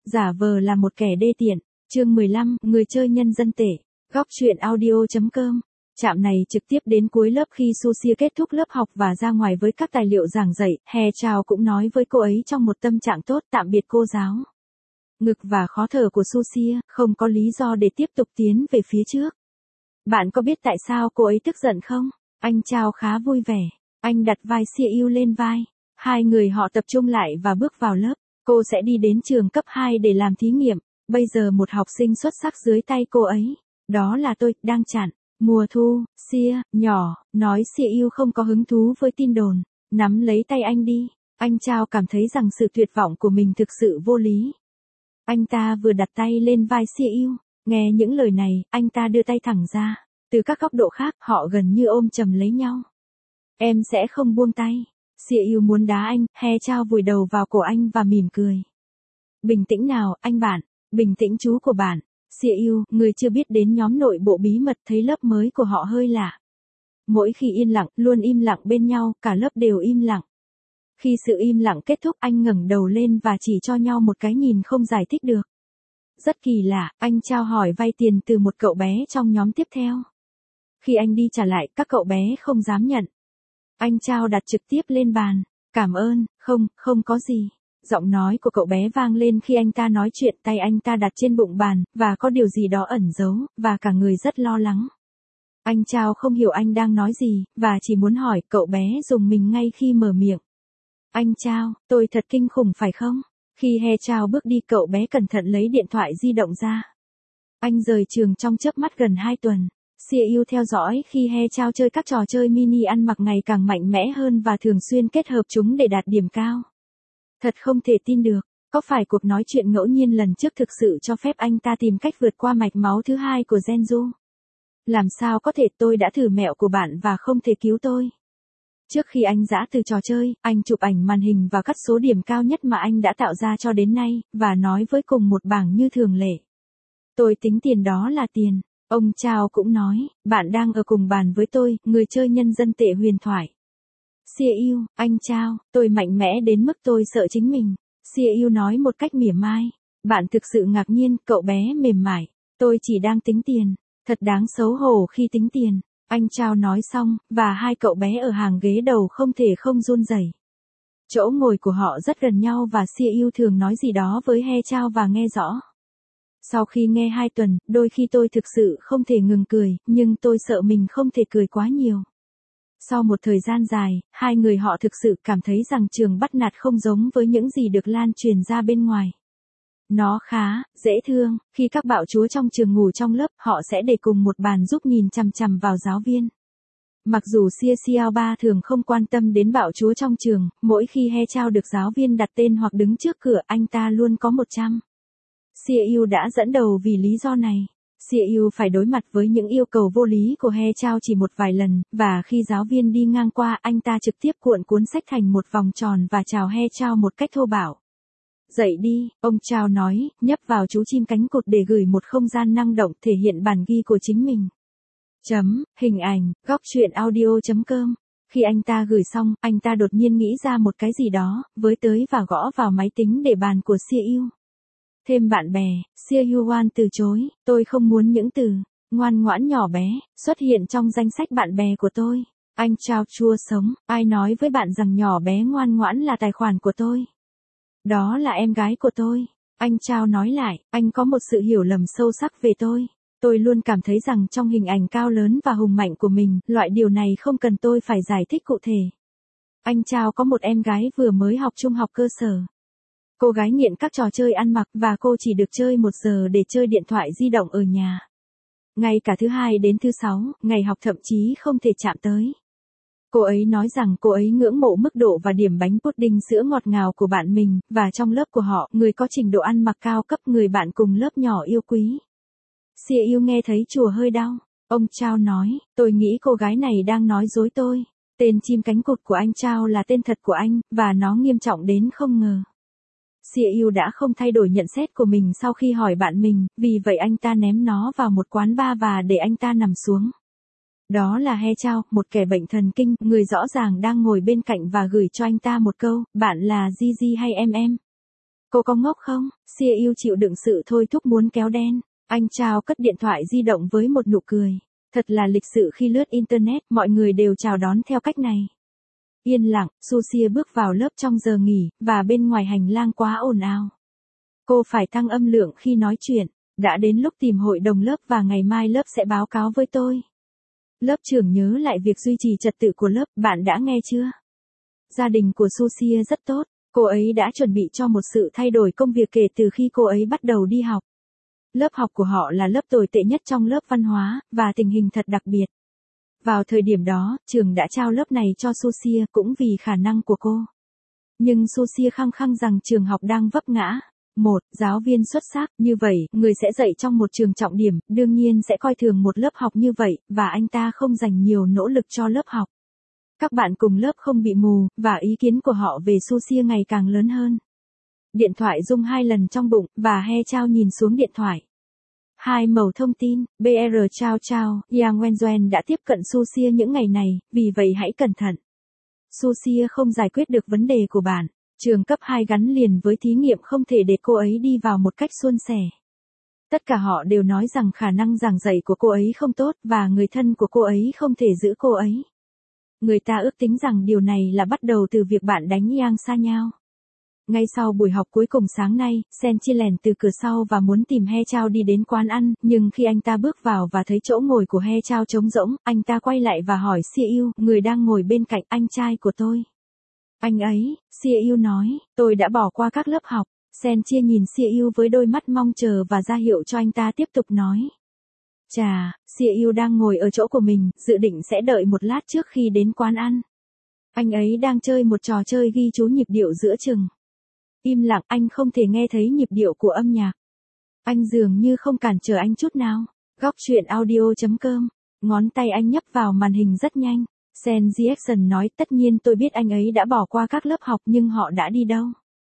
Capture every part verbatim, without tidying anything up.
Giả vờ là một kẻ đê tiện. Chương mười lăm, người chơi nhân dân tệ. Góc truyện audio.com. Trạm này trực tiếp đến cuối lớp khi Susie kết thúc lớp học và ra ngoài với các tài liệu giảng dạy. He Chao cũng nói với cô ấy trong một tâm trạng tốt, tạm biệt cô giáo. Ngực và khó thở của Susie không có lý do để tiếp tục tiến về phía trước. Bạn có biết tại sao cô ấy tức giận không? Anh Chao khá vui vẻ. Anh đặt vai Xia Yu lên vai. Hai người họ tập trung lại và bước vào lớp. Cô sẽ đi đến trường cấp hai để làm thí nghiệm. Bây giờ một học sinh xuất sắc dưới tay cô ấy. Đó là tôi, đang chặn. Mùa thu, Xia, nhỏ, nói Xia Yu không có hứng thú với tin đồn. Nắm lấy tay anh đi. Anh Chao cảm thấy rằng sự tuyệt vọng của mình thực sự vô lý. Anh ta vừa đặt tay lên vai Xia Yu. Nghe những lời này, anh ta đưa tay thẳng ra. Từ các góc độ khác, họ gần như ôm chầm lấy nhau. Em sẽ không buông tay. Xia Yu muốn đá anh, He Chao vùi đầu vào cổ anh và mỉm cười. Bình tĩnh nào, anh bạn. Bình tĩnh chú của bạn. Xia Yu, người chưa biết đến nhóm nội bộ bí mật, thấy lớp mới của họ hơi lạ. Mỗi khi yên lặng, luôn im lặng bên nhau, cả lớp đều im lặng. Khi sự im lặng kết thúc, anh ngẩng đầu lên và chỉ cho nhau một cái nhìn không giải thích được. Rất kỳ lạ, anh Chao hỏi vay tiền từ một cậu bé trong nhóm tiếp theo. Khi anh đi trả lại, các cậu bé không dám nhận. Anh Chao đặt trực tiếp lên bàn. Cảm ơn, không, không có gì. Giọng nói của cậu bé vang lên khi anh ta nói chuyện, tay anh ta đặt trên bụng bàn, và có điều gì đó ẩn giấu, và cả người rất lo lắng. Anh Chao không hiểu anh đang nói gì, và chỉ muốn hỏi, cậu bé dùng mình ngay khi mở miệng. Anh Chao, tôi thật kinh khủng phải không? Khi He Chao bước đi, cậu bé cẩn thận lấy điện thoại di động ra. Anh rời trường trong chớp mắt gần hai tuần. Xia Yu theo dõi khi He Chao chơi các trò chơi mini ăn mặc ngày càng mạnh mẽ hơn và thường xuyên kết hợp chúng để đạt điểm cao. Thật không thể tin được, có phải cuộc nói chuyện ngẫu nhiên lần trước thực sự cho phép anh ta tìm cách vượt qua mạch máu thứ hai của Genju? Làm sao có thể, tôi đã thử mẹo của bạn và không thể cứu tôi. Trước khi anh giã từ trò chơi, anh chụp ảnh màn hình và cắt số điểm cao nhất mà anh đã tạo ra cho đến nay, và nói với cùng một bảng như thường lệ. Tôi tính tiền đó là tiền. Ông Chao cũng nói, bạn đang ở cùng bàn với tôi, người chơi nhân dân tệ huyền thoại. Xia Yu, anh Chao, tôi mạnh mẽ đến mức tôi sợ chính mình. Xia Yu nói một cách mỉa mai. Bạn thực sự ngạc nhiên, cậu bé mềm mại. Tôi chỉ đang tính tiền. Thật đáng xấu hổ khi tính tiền. Anh Chao nói xong, và hai cậu bé ở hàng ghế đầu không thể không run rẩy. Chỗ ngồi của họ rất gần nhau và Xia Yu thường nói gì đó với He Chao và nghe rõ. Sau khi nghe hai tuần, đôi khi tôi thực sự không thể ngừng cười, nhưng tôi sợ mình không thể cười quá nhiều. Sau một thời gian dài, hai người họ thực sự cảm thấy rằng trường bắt nạt không giống với những gì được lan truyền ra bên ngoài. Nó khá dễ thương, khi các bạo chúa trong trường ngủ trong lớp, họ sẽ để cùng một bàn giúp nhìn chằm chằm vào giáo viên. Mặc dù Xia Xiao Ba thường không quan tâm đến bạo chúa trong trường, mỗi khi He Chao được giáo viên đặt tên hoặc đứng trước cửa, anh ta luôn có một trăm. Xia Yu đã dẫn đầu vì lý do này. Xia Yu phải đối mặt với những yêu cầu vô lý của He Chao chỉ một vài lần, và khi giáo viên đi ngang qua, anh ta trực tiếp cuộn cuốn sách thành một vòng tròn và chào He Chao một cách thô bạo. Dậy đi, ông Chao nói, nhấp vào chú chim cánh cụt để gửi một không gian năng động thể hiện bản ghi của chính mình. Chấm, hình ảnh, góc truyện audio.com. Khi anh ta gửi xong, anh ta đột nhiên nghĩ ra một cái gì đó, với tới và gõ vào máy tính để bàn của Xia Yu. Thêm bạn bè, Xia Yu Wan từ chối, tôi không muốn những từ ngoan ngoãn nhỏ bé xuất hiện trong danh sách bạn bè của tôi. Anh Chao chua sống, ai nói với bạn rằng nhỏ bé ngoan ngoãn là tài khoản của tôi? Đó là em gái của tôi. Anh Chao nói lại, anh có một sự hiểu lầm sâu sắc về tôi. Tôi luôn cảm thấy rằng trong hình ảnh cao lớn và hùng mạnh của mình, loại điều này không cần tôi phải giải thích cụ thể. Anh Chao có một em gái vừa mới học trung học cơ sở. Cô gái nghiện các trò chơi ăn mặc và cô chỉ được chơi một giờ để chơi điện thoại di động ở nhà. Ngay cả thứ hai đến thứ sáu, ngày học thậm chí không thể chạm tới. Cô ấy nói rằng cô ấy ngưỡng mộ mức độ và điểm bánh pudding sữa ngọt ngào của bạn mình, và trong lớp của họ, người có trình độ ăn mặc cao cấp, người bạn cùng lớp nhỏ yêu quý. Xia Yu nghe thấy chùa hơi đau. Ông Chao nói, tôi nghĩ cô gái này đang nói dối tôi. Tên chim cánh cụt của anh Chao là tên thật của anh, và nó nghiêm trọng đến không ngờ. Xia Yu đã không thay đổi nhận xét của mình sau khi hỏi bạn mình, vì vậy anh ta ném nó vào một quán bar và để anh ta nằm xuống. Đó là He Chao, một kẻ bệnh thần kinh, người rõ ràng đang ngồi bên cạnh và gửi cho anh ta một câu, bạn là Gigi hay em em? Cô có ngốc không? Xia yêu chịu đựng sự thôi thúc muốn kéo đen. Anh Chao cất điện thoại di động với một nụ cười. Thật là lịch sự khi lướt internet, mọi người đều chào đón theo cách này. Yên lặng, Susie bước vào lớp trong giờ nghỉ, và bên ngoài hành lang quá ồn ào. Cô phải tăng âm lượng khi nói chuyện. Đã đến lúc tìm hội đồng lớp và ngày mai lớp sẽ báo cáo với tôi. Lớp trưởng nhớ lại việc duy trì trật tự của lớp, bạn đã nghe chưa? Gia đình của Susie rất tốt. Cô ấy đã chuẩn bị cho một sự thay đổi công việc kể từ khi cô ấy bắt đầu đi học. Lớp học của họ là lớp tồi tệ nhất trong lớp văn hóa, và tình hình thật đặc biệt. Vào thời điểm đó, trường đã trao lớp này cho Susie cũng vì khả năng của cô. Nhưng Susie khăng khăng rằng trường học đang vấp ngã. Một, giáo viên xuất sắc, như vậy, người sẽ dạy trong một trường trọng điểm, đương nhiên sẽ coi thường một lớp học như vậy, và anh ta không dành nhiều nỗ lực cho lớp học. Các bạn cùng lớp không bị mù, và ý kiến của họ về Susie ngày càng lớn hơn. Điện thoại rung hai lần trong bụng, và He Chao nhìn xuống điện thoại. Hai mẩu thông tin, bê rờ Chao Chao, Yang Wenjuan đã tiếp cận Susie những ngày này, vì vậy hãy cẩn thận. Susie không giải quyết được vấn đề của bạn. Trường cấp hai gắn liền với thí nghiệm không thể để cô ấy đi vào một cách suôn sẻ. Tất cả họ đều nói rằng khả năng giảng dạy của cô ấy không tốt, và người thân của cô ấy không thể giữ cô ấy. Người ta ước tính rằng điều này là bắt đầu từ việc bạn đánh Yang xa nhau. Ngay sau buổi học cuối cùng sáng nay, Sen Chia lèn từ cửa sau và muốn tìm He Chao đi đến quán ăn, nhưng khi anh ta bước vào và thấy chỗ ngồi của He Chao trống rỗng, anh ta quay lại và hỏi Xia Yêu, người đang ngồi bên cạnh anh trai của tôi. Anh ấy, Xia Yêu nói, tôi đã bỏ qua các lớp học. Sen Chia nhìn Xia Yêu với đôi mắt mong chờ và ra hiệu cho anh ta tiếp tục nói. Chà, Xia Yêu đang ngồi ở chỗ của mình, dự định sẽ đợi một lát trước khi đến quán ăn. Anh ấy đang chơi một trò chơi ghi chú nhịp điệu giữa chừng. Im lặng, anh không thể nghe thấy nhịp điệu của âm nhạc. Anh dường như không cản trở anh chút nào. Góc truyện audio chấm com. Ngón tay anh nhấp vào màn hình rất nhanh. Sen Jackson nói, tất nhiên tôi biết anh ấy đã bỏ qua các lớp học, nhưng họ đã đi đâu?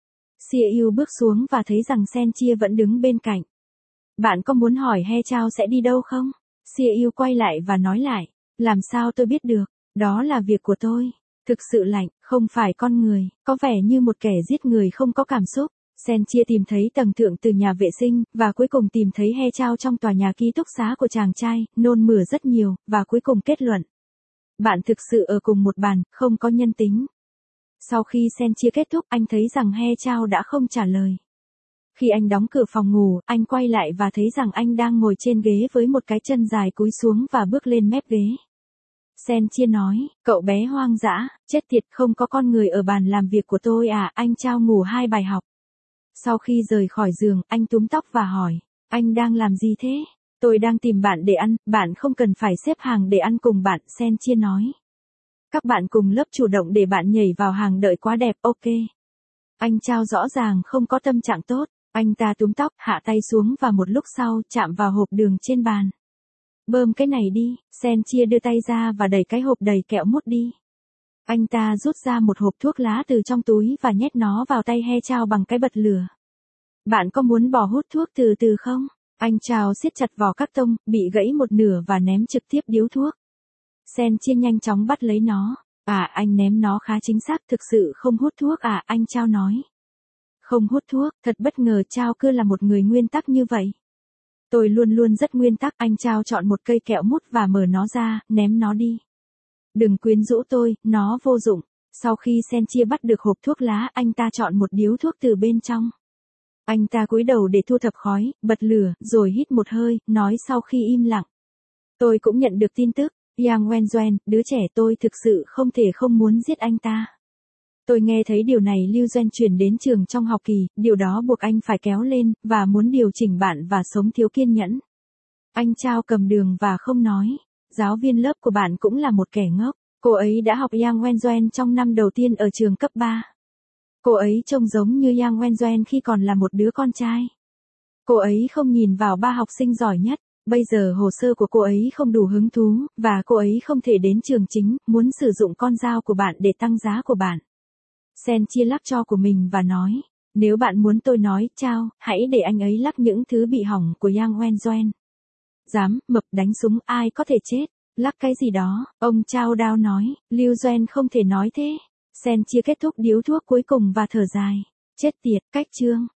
Xia Yêu bước xuống và thấy rằng Sen Chia vẫn đứng bên cạnh. Bạn có muốn hỏi He Chao sẽ đi đâu không? Xia Yêu quay lại và nói lại. Làm sao tôi biết được? Đó là việc của tôi. Thực sự lạnh, không phải con người, có vẻ như một kẻ giết người không có cảm xúc. Sen Chia tìm thấy tầng thượng từ nhà vệ sinh, và cuối cùng tìm thấy He Chao trong tòa nhà ký túc xá của chàng trai, nôn mửa rất nhiều, và cuối cùng kết luận. Bạn thực sự ở cùng một bàn, không có nhân tính. Sau khi Sen Chia kết thúc, anh thấy rằng He Chao đã không trả lời. Khi anh đóng cửa phòng ngủ, anh quay lại và thấy rằng anh đang ngồi trên ghế với một cái chân dài cúi xuống và bước lên mép ghế. Sen Chia nói, cậu bé hoang dã, chết tiệt, không có con người ở bàn làm việc của tôi à, anh Chao ngủ hai bài học. Sau khi rời khỏi giường, anh túm tóc và hỏi, anh đang làm gì thế? Tôi đang tìm bạn để ăn, bạn không cần phải xếp hàng để ăn cùng bạn, Sen Chia nói. Các bạn cùng lớp chủ động để bạn nhảy vào hàng đợi quá đẹp, ok. Anh Chao rõ ràng không có tâm trạng tốt, anh ta túm tóc, hạ tay xuống và một lúc sau, chạm vào hộp đường trên bàn. Bơm cái này đi, Sen Chia đưa tay ra và đẩy cái hộp đầy kẹo mút đi. Anh ta rút ra một hộp thuốc lá từ trong túi và nhét nó vào tay He Chao bằng cái bật lửa. Bạn có muốn bỏ hút thuốc từ từ không? Anh Chao siết chặt vỏ cắt tông, bị gãy một nửa và ném trực tiếp điếu thuốc. Sen Chia nhanh chóng bắt lấy nó. À, anh ném nó khá chính xác, thực sự không hút thuốc à, anh Chao nói. Không hút thuốc, thật bất ngờ Chao cứ là một người nguyên tắc như vậy. Tôi luôn luôn rất nguyên tắc, anh Chao chọn một cây kẹo mút và mở nó ra, ném nó đi. Đừng quyến rũ tôi, nó vô dụng. Sau khi Sen Chia bắt được hộp thuốc lá, anh ta chọn một điếu thuốc từ bên trong. Anh ta cúi đầu để thu thập khói, bật lửa, rồi hít một hơi, nói sau khi im lặng. Tôi cũng nhận được tin tức, Yang Wenjuan, đứa trẻ tôi thực sự không thể không muốn giết anh ta. Tôi nghe thấy điều này Lưu Duan chuyển đến trường trong học kỳ, điều đó buộc anh phải kéo lên, và muốn điều chỉnh bạn và sống thiếu kiên nhẫn. Anh Chao cầm đường và không nói. Giáo viên lớp của bạn cũng là một kẻ ngốc. Cô ấy đã học Yang Wenjuan trong năm đầu tiên ở trường cấp ba. Cô ấy trông giống như Yang Wenjuan khi còn là một đứa con trai. Cô ấy không nhìn vào ba học sinh giỏi nhất. Bây giờ hồ sơ của cô ấy không đủ hứng thú, và cô ấy không thể đến trường chính, muốn sử dụng con dao của bạn để tăng giá của bạn. Sen Chia lắc cho của mình và nói, nếu bạn muốn tôi nói, Chao, hãy để anh ấy lắc những thứ bị hỏng của Yang Wenjuan. Dám, mập đánh súng, ai có thể chết, lắc cái gì đó, ông Chao Đao nói, Lưu Duan không thể nói thế. Sen Chia kết thúc điếu thuốc cuối cùng và thở dài. Chết tiệt, cách chương.